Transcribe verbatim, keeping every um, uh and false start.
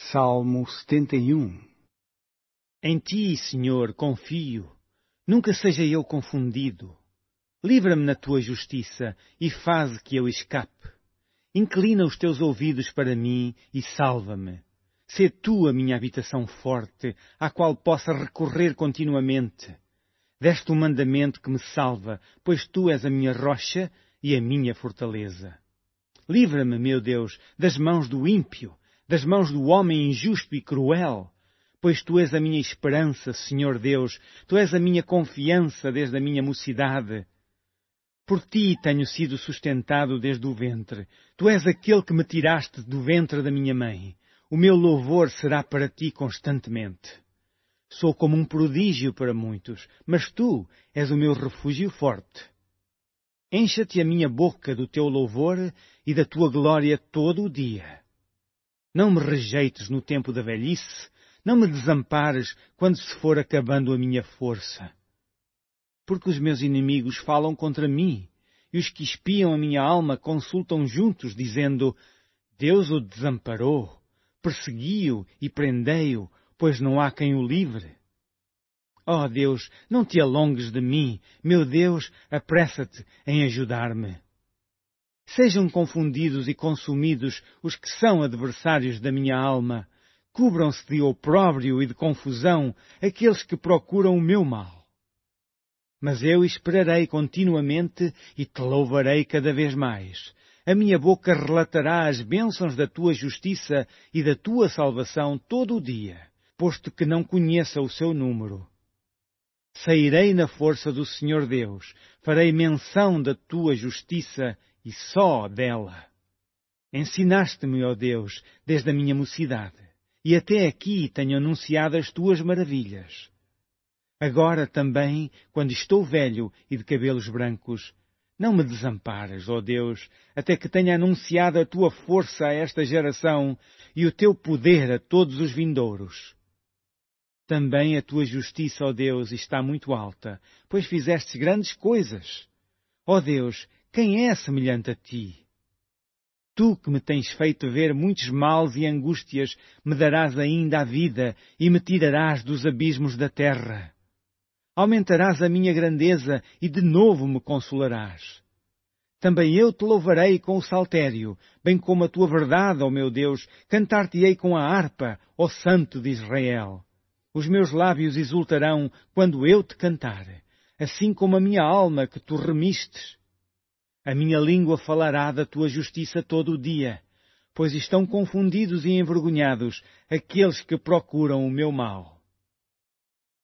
Salmo setenta e um. Em ti, Senhor, confio. Nunca seja eu confundido. Livra-me na tua justiça e faze que eu escape. Inclina os teus ouvidos para mim e salva-me. Sê tu a minha habitação forte, à qual possa recorrer continuamente. Deste um mandamento que me salva, pois tu és a minha rocha e a minha fortaleza. Livra-me, meu Deus, das mãos do ímpio, das mãos do homem injusto e cruel, pois tu és a minha esperança, Senhor Deus, tu és a minha confiança desde a minha mocidade. Por ti tenho sido sustentado desde o ventre, tu és aquele que me tiraste do ventre da minha mãe. O meu louvor será para ti constantemente. Sou como um prodígio para muitos, mas tu és o meu refúgio forte. Encha-te a minha boca do teu louvor e da tua glória todo o dia. Não me rejeites no tempo da velhice, não me desampares quando se for acabando a minha força. Porque os meus inimigos falam contra mim, e os que espiam a minha alma consultam juntos, dizendo: Deus o desamparou, persegui-o e prendei-o, pois não há quem o livre. Ó Deus, não te alongues de mim, meu Deus, apressa-te em ajudar-me. Sejam confundidos e consumidos os que são adversários da minha alma. Cubram-se de opróbrio e de confusão aqueles que procuram o meu mal. Mas eu esperarei continuamente e te louvarei cada vez mais. A minha boca relatará as bênçãos da tua justiça e da tua salvação todo o dia, posto que não conheça o seu número. Sairei na força do Senhor Deus, farei menção da tua justiça e só dela. Ensinaste-me, ó Deus, desde a minha mocidade, e até aqui tenho anunciado as tuas maravilhas. Agora também, quando estou velho e de cabelos brancos, não me desampares, ó Deus, até que tenha anunciado a tua força a esta geração e o teu poder a todos os vindouros. Também a tua justiça, ó Deus, está muito alta, pois fizestes grandes coisas. Ó Deus, quem é semelhante a ti? Tu que me tens feito ver muitos males e angústias, me darás ainda a vida e me tirarás dos abismos da terra. Aumentarás a minha grandeza e de novo me consolarás. Também eu te louvarei com o saltério, bem como a tua verdade, ó meu Deus, cantar-te-ei com a harpa, ó Santo de Israel. Os meus lábios exultarão quando eu te cantar, assim como a minha alma que tu remistes. A minha língua falará da tua justiça todo o dia, pois estão confundidos e envergonhados aqueles que procuram o meu mal.